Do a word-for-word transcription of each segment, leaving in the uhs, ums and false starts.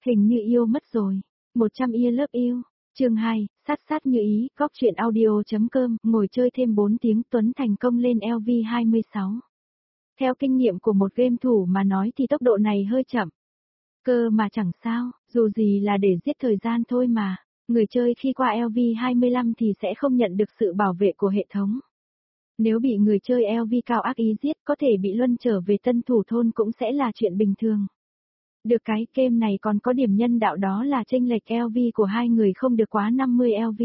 Hình như yêu mất rồi. một trăm year love yêu. Chương hai, sát sát như ý, góc truyện audio.com, ngồi chơi thêm bốn tiếng Tuấn thành công lên L V hai mươi sáu. Theo kinh nghiệm của một game thủ mà nói thì tốc độ này hơi chậm. Cơ mà chẳng sao, dù gì là để giết thời gian thôi mà. Người chơi khi qua L V hai mươi lăm thì sẽ không nhận được sự bảo vệ của hệ thống. Nếu bị người chơi L V cao ác ý giết có thể bị luân trở về tân thủ thôn cũng sẽ là chuyện bình thường. Được cái game này còn có điểm nhân đạo đó là chênh lệch L V của hai người không được quá năm mươi L V.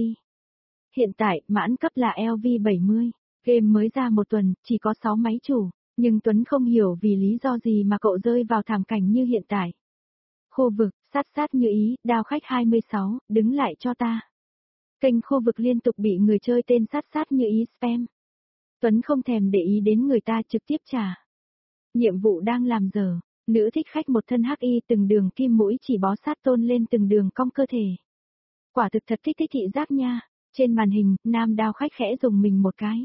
Hiện tại, mãn cấp là L V bảy mươi. Game mới ra một tuần, chỉ có sáu máy chủ, nhưng Tuấn không hiểu vì lý do gì mà cậu rơi vào thảm cảnh như hiện tại. Khu vực, sát sát như ý, đao khách hai mươi sáu, đứng lại cho ta. Kênh khu vực liên tục bị người chơi tên sát sát như ý spam. Tuấn không thèm để ý đến người ta trực tiếp trả. Nhiệm vụ đang làm dở. Nữ thích khách một thân hắc y từng đường kim mũi chỉ bó sát tôn lên từng đường cong cơ thể. Quả thực thật kích thích thị giác nha. Trên màn hình, nam đao khách khẽ dùng mình một cái.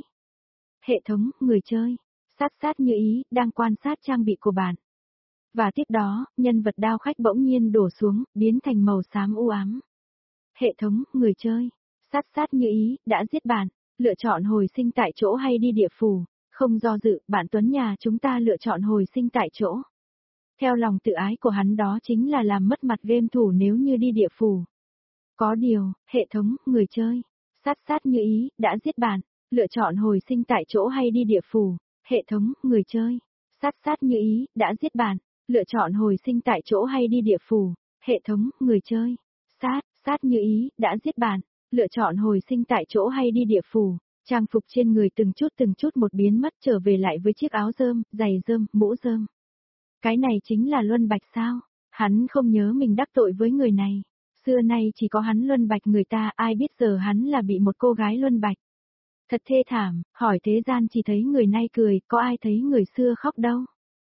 Hệ thống, người chơi. Sát sát như ý, đang quan sát trang bị của bạn. Và tiếp đó, nhân vật đao khách bỗng nhiên đổ xuống, biến thành màu xám u ám. Hệ thống, người chơi. Sát sát như ý, đã giết bạn. Lựa chọn hồi sinh tại chỗ hay đi địa phủ. Không do dự, bạn Tuấn nhà chúng ta lựa chọn hồi sinh tại chỗ. Theo lòng tự ái của hắn đó chính là làm mất mặt game thủ nếu như đi địa phủ. Có điều, hệ thống, người chơi. Sát sát như ý, đã giết bạn. Lựa chọn hồi sinh tại chỗ hay đi địa phủ. Hệ thống, người chơi. Sát sát như ý, đã giết bạn. Lựa chọn hồi sinh tại chỗ hay đi địa phủ. Hệ thống, người chơi. Sát, sát như ý, đã giết bạn. Lựa chọn hồi sinh tại chỗ hay đi địa phủ. Trang phục trên người từng chút từng chút một biến mất trở về lại với chiếc áo rơm, giày rơm, mũ rơm. Cái này chính là Luân Bạch sao? Hắn không nhớ mình đắc tội với người này. Xưa nay chỉ có hắn Luân Bạch người ta, ai biết giờ hắn là bị một cô gái Luân Bạch. Thật thê thảm, hỏi thế gian chỉ thấy người nay cười, có ai thấy người xưa khóc đâu.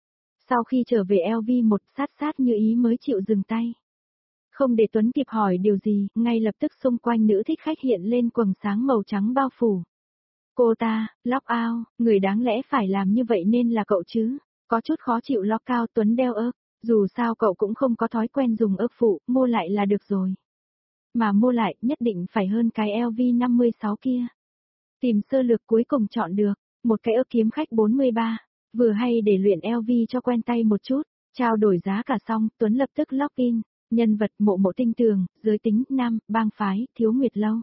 Sau khi trở về L V một sát sát như ý mới chịu dừng tay. Không để Tuấn kịp hỏi điều gì, ngay lập tức xung quanh nữ thích khách hiện lên quầng sáng màu trắng bao phủ. Cô ta, lock out, người đáng lẽ phải làm như vậy nên là cậu chứ. Có chút khó chịu lock out Tuấn đeo ớp, dù sao cậu cũng không có thói quen dùng ớp phụ, mua lại là được rồi. Mà mua lại nhất định phải hơn cái L V năm mươi sáu kia. Tìm sơ lược cuối cùng chọn được, một cái ớp kiếm khách bốn mươi ba, vừa hay để luyện L V cho quen tay một chút, trao đổi giá cả xong, Tuấn lập tức log in, nhân vật mộ mộ tinh tường, giới tính, nam, bang phái, thiếu nguyệt lâu.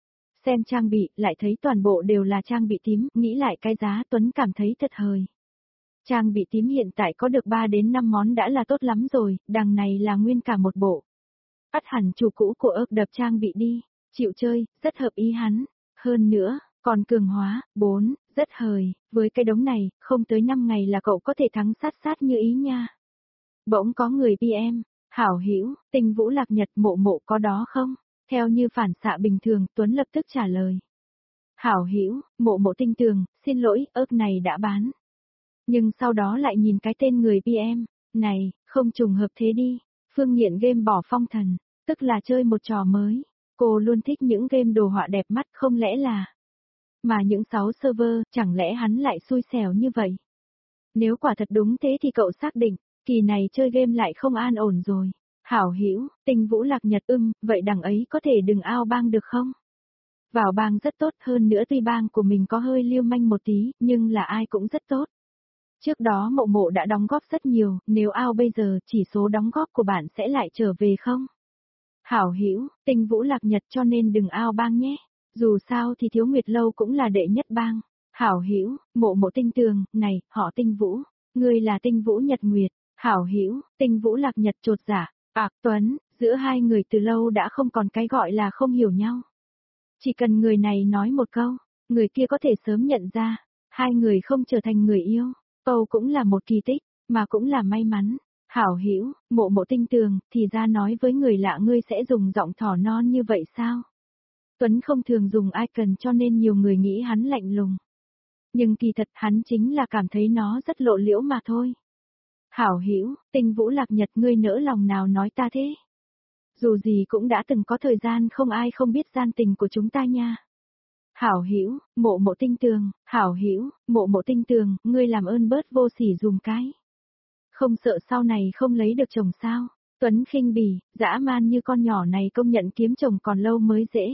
Xem trang bị, lại thấy toàn bộ đều là trang bị tím, nghĩ lại cái giá Tuấn cảm thấy thật hời. Trang bị tím hiện tại có được ba đến năm món đã là tốt lắm rồi, đằng này là nguyên cả một bộ. Bắt hẳn chủ cũ của ớp đập trang bị đi, chịu chơi, rất hợp ý hắn. Hơn nữa, còn cường hóa, bốn, rất hời, với cái đống này, không tới năm ngày là cậu có thể thắng sát sát như ý nha. Bỗng có người pê em, hảo hữu, Tinh Vũ Lạc Nhật mộ mộ có đó không? Theo như phản xạ bình thường, Tuấn lập tức trả lời. Hảo hữu, mộ mộ tinh tường, xin lỗi, ớp này đã bán. Nhưng sau đó lại nhìn cái tên người pê em, này, không trùng hợp thế đi, Phương nghiện game bỏ phong thần, tức là chơi một trò mới, cô luôn thích những game đồ họa đẹp mắt không lẽ là... Mà những sáu server, chẳng lẽ hắn lại xui xẻo như vậy? Nếu quả thật đúng thế thì cậu xác định, kỳ này chơi game lại không an ổn rồi. Hảo hữu, Tinh Vũ Lạc Nhật ưm, vậy đằng ấy có thể đừng ao bang được không? Vào bang rất tốt hơn nữa tuy bang của mình có hơi lưu manh một tí, nhưng là ai cũng rất tốt. Trước đó mộ mộ đã đóng góp rất nhiều, nếu ao bây giờ chỉ số đóng góp của bạn sẽ lại trở về không? Hảo hữu, Tinh Vũ Lạc Nhật cho nên đừng ao bang nhé. Dù sao thì thiếu nguyệt lâu cũng là đệ nhất bang. Hảo hữu, mộ mộ tinh tường, này, họ Tinh Vũ, ngươi là Tinh Vũ Nhật Nguyệt. Hảo hữu, Tinh Vũ Lạc Nhật chột dạ. À, Tuấn, giữa hai người từ lâu đã không còn cái gọi là không hiểu nhau. Chỉ cần người này nói một câu, người kia có thể sớm nhận ra, hai người không trở thành người yêu. Câu cũng là một kỳ tích, mà cũng là may mắn. Hảo hữu, mộ mộ tinh tường, thì ra nói với người lạ ngươi sẽ dùng giọng thỏ non như vậy sao? Tuấn không thường dùng icon cho nên nhiều người nghĩ hắn lạnh lùng. Nhưng kỳ thật hắn chính là cảm thấy nó rất lộ liễu mà thôi. Hảo hữu, Tinh Vũ Lạc Nhật ngươi nỡ lòng nào nói ta thế? Dù gì cũng đã từng có thời gian không ai không biết gian tình của chúng ta nha. Hảo hữu, mộ mộ tinh tường, hảo hữu, mộ mộ tinh tường, ngươi làm ơn bớt vô sỉ dùng cái. Không sợ sau này không lấy được chồng sao? Tuấn khinh bỉ, dã man như con nhỏ này công nhận kiếm chồng còn lâu mới dễ.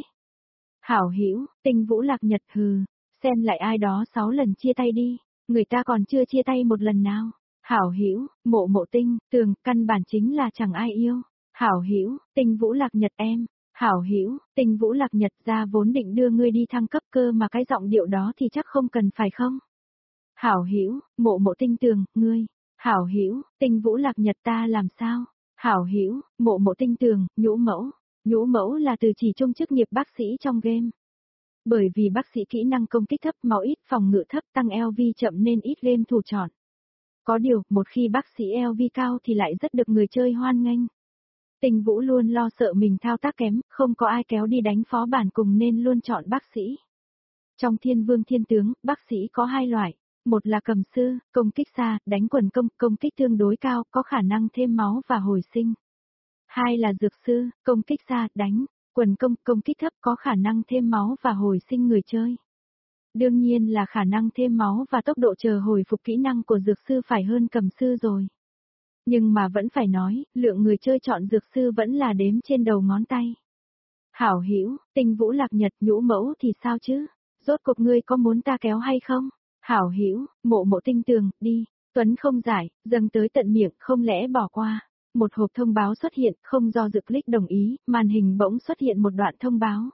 Hảo hữu, Tinh Vũ Lạc Nhật hừ, xem lại ai đó sáu lần chia tay đi, người ta còn chưa chia tay một lần nào. Hảo hữu, Mộ Mộ Tinh, Tường, căn bản chính là chẳng ai yêu. Hảo hữu, Tinh Vũ Lạc Nhật em. Hảo hữu, Tinh Vũ Lạc Nhật ra vốn định đưa ngươi đi thăng cấp cơ mà cái giọng điệu đó thì chắc không cần phải không? Hảo hữu, Mộ Mộ Tinh Tường, ngươi. Hảo hữu, Tinh Vũ Lạc Nhật ta làm sao? Hảo hữu, Mộ Mộ Tinh Tường, nhũ mẫu. Nhũ mẫu là từ chỉ trung chức nghiệp bác sĩ trong game. Bởi vì bác sĩ kỹ năng công kích thấp, máu ít, phòng ngự thấp, tăng lờ vê chậm nên ít game thủ chọn. Có điều, một khi bác sĩ lờ vê cao thì lại rất được người chơi hoan nghênh. Tinh Vũ luôn lo sợ mình thao tác kém, không có ai kéo đi đánh phó bản cùng nên luôn chọn bác sĩ. Trong Thiên Vương Thiên Tướng, bác sĩ có hai loại. Một là cầm sư, công kích xa, đánh quần công, công kích tương đối cao, có khả năng thêm máu và hồi sinh. Hai là dược sư, công kích xa, đánh, quần công, công kích thấp có khả năng thêm máu và hồi sinh người chơi. Đương nhiên là khả năng thêm máu và tốc độ chờ hồi phục kỹ năng của dược sư phải hơn cầm sư rồi. Nhưng mà vẫn phải nói, lượng người chơi chọn dược sư vẫn là đếm trên đầu ngón tay. Hảo hữu, Tinh Vũ Lạc Nhật, nhũ mẫu thì sao chứ? Rốt cuộc ngươi có muốn ta kéo hay không? Hảo hữu, Mộ Mộ Tinh Tường, đi. Tuấn không giải, dâng tới tận miệng, không lẽ bỏ qua. Một hộp thông báo xuất hiện, không do dự click đồng ý, màn hình bỗng xuất hiện một đoạn thông báo.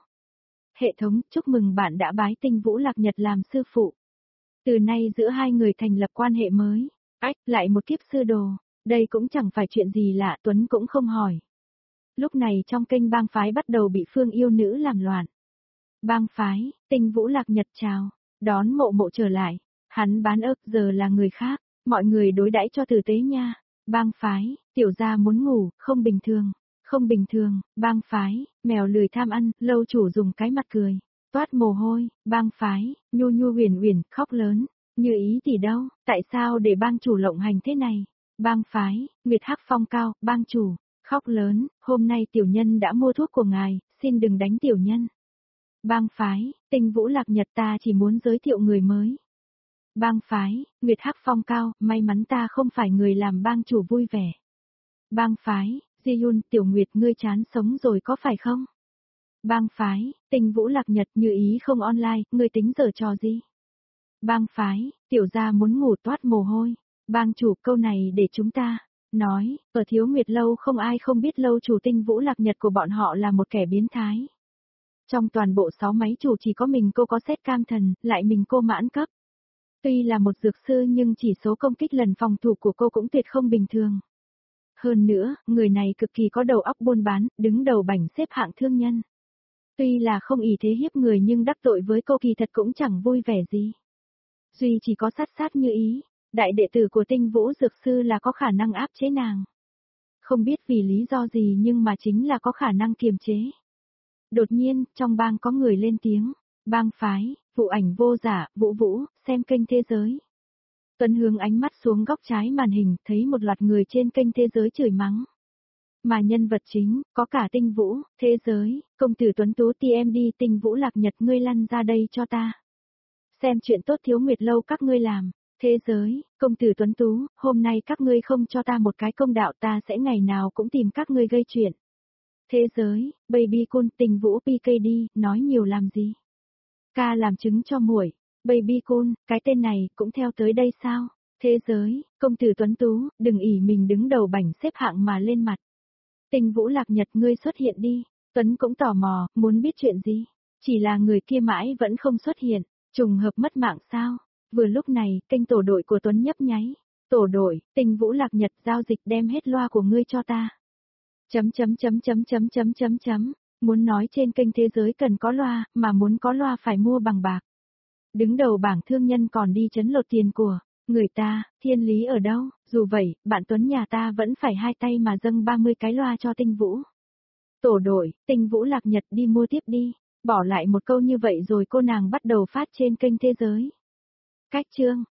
Hệ thống, chúc mừng bạn đã bái Tinh Vũ Lạc Nhật làm sư phụ. Từ nay giữa hai người thành lập quan hệ mới. Ách, lại một kiếp sư đồ. Đây cũng chẳng phải chuyện gì lạ, Tuấn cũng không hỏi. Lúc này trong kênh bang phái bắt đầu bị Phương yêu nữ làm loạn. Bang phái, Tinh Vũ Lạc Nhật chào, đón Mộ Mộ trở lại. Hắn bán ớt giờ là người khác, mọi người đối đãi cho tử tế nha. Bang phái, tiểu gia muốn ngủ, không bình thường, không bình thường, bang phái, mèo lười tham ăn, lâu chủ dùng cái mặt cười, toát mồ hôi, bang phái, nhu nhu huyền huyền, khóc lớn, như ý thì đâu, tại sao để bang chủ lộng hành thế này? Bang phái, Nguyệt Hắc Phong cao, bang chủ, khóc lớn, hôm nay tiểu nhân đã mua thuốc của ngài, xin đừng đánh tiểu nhân. Bang phái, Tinh Vũ Lạc Nhật ta chỉ muốn giới thiệu người mới. Bang phái, Nguyệt Hắc Phong cao, may mắn ta không phải người làm bang chủ vui vẻ. Bang phái, Ji-yun, tiểu Nguyệt ngươi chán sống rồi có phải không? Bang phái, Tinh Vũ Lạc Nhật như ý không online, ngươi tính giở trò gì? Bang phái, tiểu gia muốn ngủ toát mồ hôi. Bang chủ, câu này để chúng ta nói, ở Thiếu Nguyệt lâu không ai không biết lâu chủ Tinh Vũ Lạc Nhật của bọn họ là một kẻ biến thái. Trong toàn bộ sáu máy chủ chỉ có mình cô có xét cam thần, lại mình cô mãn cấp. Tuy là một dược sư nhưng chỉ số công kích lần phòng thủ của cô cũng tuyệt không bình thường. Hơn nữa, người này cực kỳ có đầu óc buôn bán, đứng đầu bảng xếp hạng thương nhân. Tuy là không ỷ thế hiếp người nhưng đắc tội với cô kỳ thật cũng chẳng vui vẻ gì. Duy chỉ có sát sát như ý, đại đệ tử của Tinh Vũ dược sư là có khả năng áp chế nàng. Không biết vì lý do gì nhưng mà chính là có khả năng kiềm chế. Đột nhiên, trong bang có người lên tiếng, bang phái, vụ ảnh vô giả, Vũ Vũ, xem kênh thế giới. Tuấn hướng ánh mắt xuống góc trái màn hình, thấy một loạt người trên kênh thế giới chửi mắng. Mà nhân vật chính, có cả Tinh Vũ, thế giới, công tử Tuấn Tú tê em đê Tinh Vũ Lạc Nhật ngươi lăn ra đây cho ta. Xem chuyện tốt Thiếu Nguyệt lâu các ngươi làm. Thế giới, công tử Tuấn Tú, hôm nay các ngươi không cho ta một cái công đạo ta sẽ ngày nào cũng tìm các ngươi gây chuyện. Thế giới, Baby Cool, Tinh Vũ pê ca đê, nói nhiều làm gì? Ca làm chứng cho muội. Baby Cool, cái tên này cũng theo tới đây sao? Thế giới, công tử Tuấn Tú, đừng ỷ mình đứng đầu bảng xếp hạng mà lên mặt. Tinh Vũ Lạc Nhật ngươi xuất hiện đi. Tuấn cũng tò mò, muốn biết chuyện gì? Chỉ là người kia mãi vẫn không xuất hiện, trùng hợp mất mạng sao? Vừa lúc này, kênh tổ đội của Tuấn nhấp nháy. Tổ đội, Tinh Vũ Lạc Nhật giao dịch đem hết loa của ngươi cho ta. Chấm chấm chấm chấm chấm chấm chấm chấm. Muốn nói trên kênh thế giới cần có loa, mà muốn có loa phải mua bằng bạc. Đứng đầu bảng thương nhân còn đi chấn lột tiền của người ta, thiên lý ở đâu? Dù vậy, bạn Tuấn nhà ta vẫn phải hai tay mà dâng ba mươi cái loa cho Tinh Vũ. Tổ đội, Tinh Vũ Lạc Nhật đi mua tiếp đi. Bỏ lại một câu như vậy rồi cô nàng bắt đầu phát trên kênh thế giới. Cách chương